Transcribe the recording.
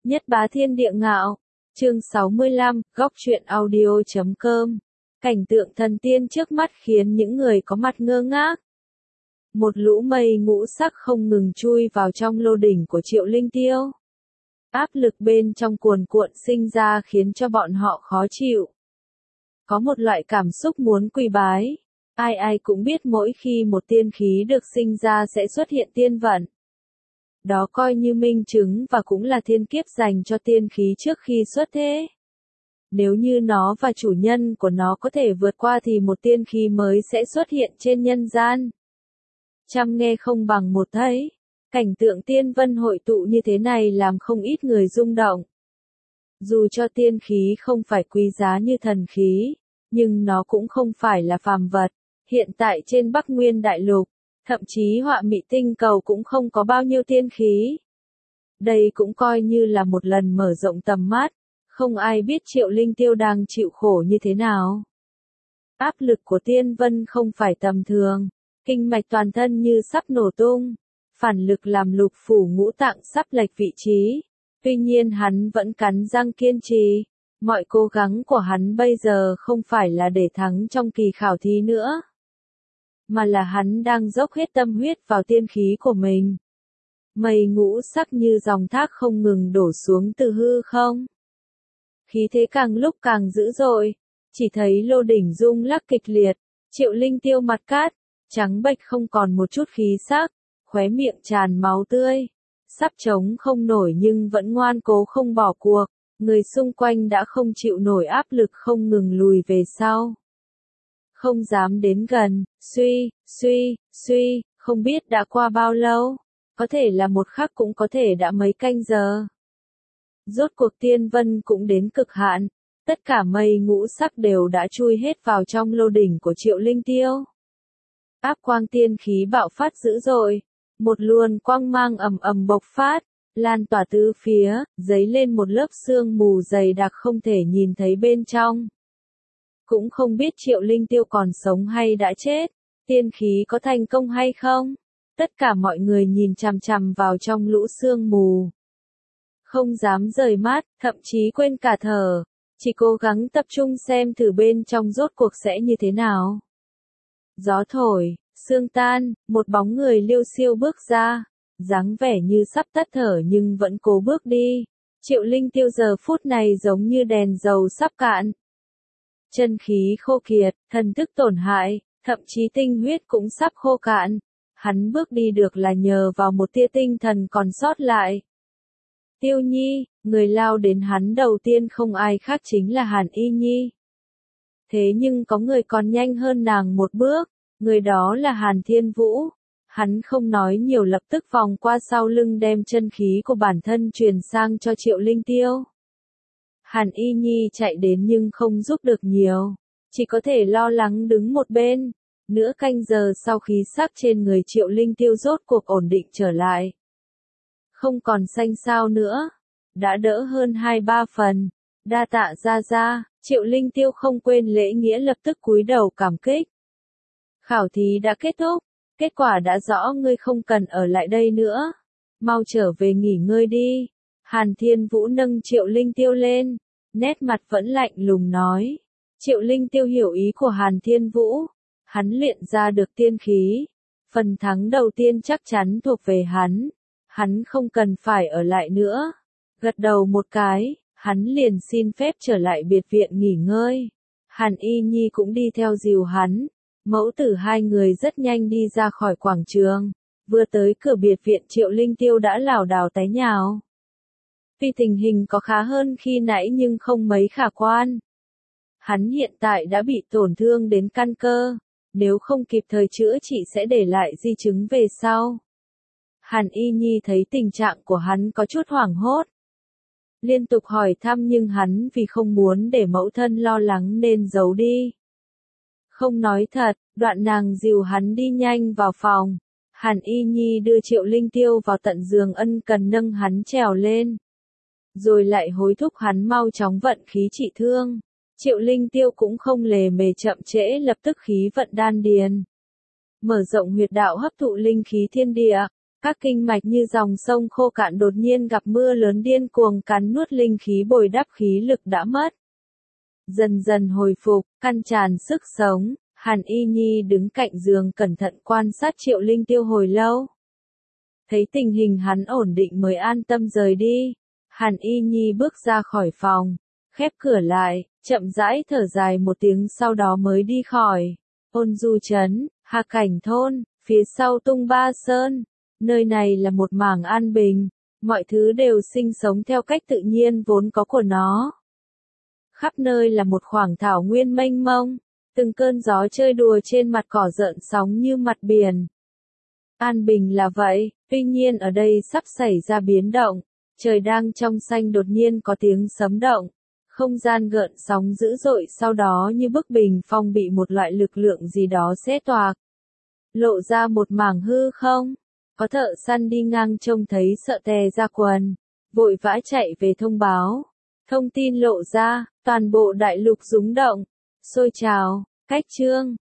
Nhất bá thiên địa ngạo. Chương 65, góc truyện audio.com. Cảnh tượng thần tiên trước mắt khiến những người có mặt ngơ ngác. Một lũ mây ngũ sắc không ngừng chui vào trong lô đỉnh của Triệu Linh Tiêu. Áp lực bên trong cuồn cuộn sinh ra khiến cho bọn họ khó chịu. Có một loại cảm xúc muốn quỳ bái. Ai ai cũng biết mỗi khi một tiên khí được sinh ra sẽ xuất hiện tiên vận. Đó coi như minh chứng và cũng là thiên kiếp dành cho tiên khí trước khi xuất thế. Nếu như nó và chủ nhân của nó có thể vượt qua thì một tiên khí mới sẽ xuất hiện trên nhân gian. Trăm nghe không bằng một thấy. Cảnh tượng tiên vân hội tụ như thế này làm không ít người rung động. Dù cho tiên khí không phải quý giá như thần khí, nhưng nó cũng không phải là phàm vật. Hiện tại trên Bắc Nguyên Đại Lục, thậm chí Họa Mị Tinh Cầu cũng không có bao nhiêu tiên khí. Đây cũng coi như là một lần mở rộng tầm mắt, không ai biết Triệu Linh Tiêu đang chịu khổ như thế nào. Áp lực của tiên vân không phải tầm thường, kinh mạch toàn thân như sắp nổ tung, phản lực làm lục phủ ngũ tạng sắp lệch vị trí. Tuy nhiên hắn vẫn cắn răng kiên trì, mọi cố gắng của hắn bây giờ không phải là để thắng trong kỳ khảo thí nữa, mà là hắn đang dốc hết tâm huyết vào tiên khí của mình. Mây ngũ sắc như dòng thác không ngừng đổ xuống từ hư không. Khí thế càng lúc càng dữ dội, chỉ thấy lô đỉnh rung lắc kịch liệt, Triệu Linh Tiêu mặt cát, trắng bệch không còn một chút khí sắc, khóe miệng tràn máu tươi, sắp chống không nổi nhưng vẫn ngoan cố không bỏ cuộc, người xung quanh đã không chịu nổi áp lực không ngừng lùi về sau. Không dám đến gần, suy, không biết đã qua bao lâu, có thể là một khắc cũng có thể đã mấy canh giờ. Rốt cuộc tiên vân cũng đến cực hạn, tất cả mây ngũ sắc đều đã chui hết vào trong lô đỉnh của Triệu Linh Tiêu. Áp quang tiên khí bạo phát dữ dội, một luồng quang mang ầm ầm bộc phát, lan tỏa tứ phía, dấy lên một lớp sương mù dày đặc không thể nhìn thấy bên trong. Cũng không biết Triệu Linh Tiêu còn sống hay đã chết, tiên khí có thành công hay không. Tất cả mọi người nhìn chằm chằm vào trong lũ sương mù. Không dám rời mắt, thậm chí quên cả thở, chỉ cố gắng tập trung xem thử bên trong rốt cuộc sẽ như thế nào. Gió thổi, sương tan, một bóng người liêu xiêu bước ra, dáng vẻ như sắp tắt thở nhưng vẫn cố bước đi. Triệu Linh Tiêu giờ phút này giống như đèn dầu sắp cạn. Chân khí khô kiệt, thần thức tổn hại, thậm chí tinh huyết cũng sắp khô cạn. Hắn bước đi được là nhờ vào một tia tinh thần còn sót lại. Tiêu Nhi, người lao đến hắn đầu tiên không ai khác chính là Hàn Y Nhi. Thế nhưng có người còn nhanh hơn nàng một bước, người đó là Hàn Thiên Vũ. Hắn không nói nhiều lập tức vòng qua sau lưng đem chân khí của bản thân truyền sang cho Triệu Linh Tiêu. Hàn Y Nhi chạy đến nhưng không giúp được nhiều, chỉ có thể lo lắng đứng một bên. Nửa canh giờ sau khí sắc trên người Triệu Linh Tiêu rốt cuộc ổn định trở lại. Không còn xanh xao nữa, đã đỡ hơn 2-3 phần. Đa tạ ra, Triệu Linh Tiêu không quên lễ nghĩa lập tức cúi đầu cảm kích. Khảo thí đã kết thúc, kết quả đã rõ, ngươi không cần ở lại đây nữa. Mau trở về nghỉ ngơi đi. Hàn Thiên Vũ nâng Triệu Linh Tiêu lên, nét mặt vẫn lạnh lùng nói. Triệu Linh Tiêu hiểu ý của Hàn Thiên Vũ. Hắn luyện ra được tiên khí. Phần thắng đầu tiên chắc chắn thuộc về hắn. Hắn không cần phải ở lại nữa. Gật đầu một cái, hắn liền xin phép trở lại biệt viện nghỉ ngơi. Hàn Y Nhi cũng đi theo dìu hắn. Mẫu tử hai người rất nhanh đi ra khỏi quảng trường. Vừa tới cửa biệt viện Triệu Linh Tiêu đã lảo đảo té nhào. Vì tình hình có khá hơn khi nãy nhưng không mấy khả quan. Hắn hiện tại đã bị tổn thương đến căn cơ. Nếu không kịp thời chữa trị sẽ để lại di chứng về sau. Hàn Y Nhi thấy tình trạng của hắn có chút hoảng hốt. Liên tục hỏi thăm nhưng hắn vì không muốn để mẫu thân lo lắng nên giấu đi. Không nói thật, đoạn nàng dìu hắn đi nhanh vào phòng. Hàn Y Nhi đưa Triệu Linh Tiêu vào tận giường ân cần nâng hắn trèo lên. Rồi lại hối thúc hắn mau chóng vận khí trị thương. Triệu Linh Tiêu cũng không lề mề chậm trễ lập tức khí vận đan điền. Mở rộng huyệt đạo hấp thụ linh khí thiên địa, Các kinh mạch như dòng sông khô cạn đột nhiên gặp mưa lớn điên cuồng cắn nuốt linh khí bồi đắp khí lực đã mất. Dần dần hồi phục, căn tràn sức sống, Hàn Y Nhi đứng cạnh giường cẩn thận quan sát Triệu Linh Tiêu hồi lâu. Thấy tình hình hắn ổn định mới an tâm rời đi. Hàn Y Nhi bước ra khỏi phòng, khép cửa lại, chậm rãi thở dài một tiếng sau đó mới đi khỏi. Ôn Du Trấn, Hà Cảnh Thôn, phía sau Tung Ba Sơn. Nơi này là một mảng an bình, mọi thứ đều sinh sống theo cách tự nhiên vốn có của nó. Khắp nơi là một khoảng thảo nguyên mênh mông, từng cơn gió chơi đùa trên mặt cỏ rợn sóng như mặt biển. An bình là vậy, tuy nhiên ở đây sắp xảy ra biến động, trời đang trong xanh đột nhiên có tiếng sấm động, không gian gợn sóng dữ dội sau đó như bức bình phong bị một loại lực lượng gì đó xé toạc. Lộ ra một mảng hư không, có thợ săn đi ngang trông thấy sợ tè ra quần, vội vã chạy về thông báo. Thông tin lộ ra, toàn bộ đại lục rúng động, sôi trào, cách chương.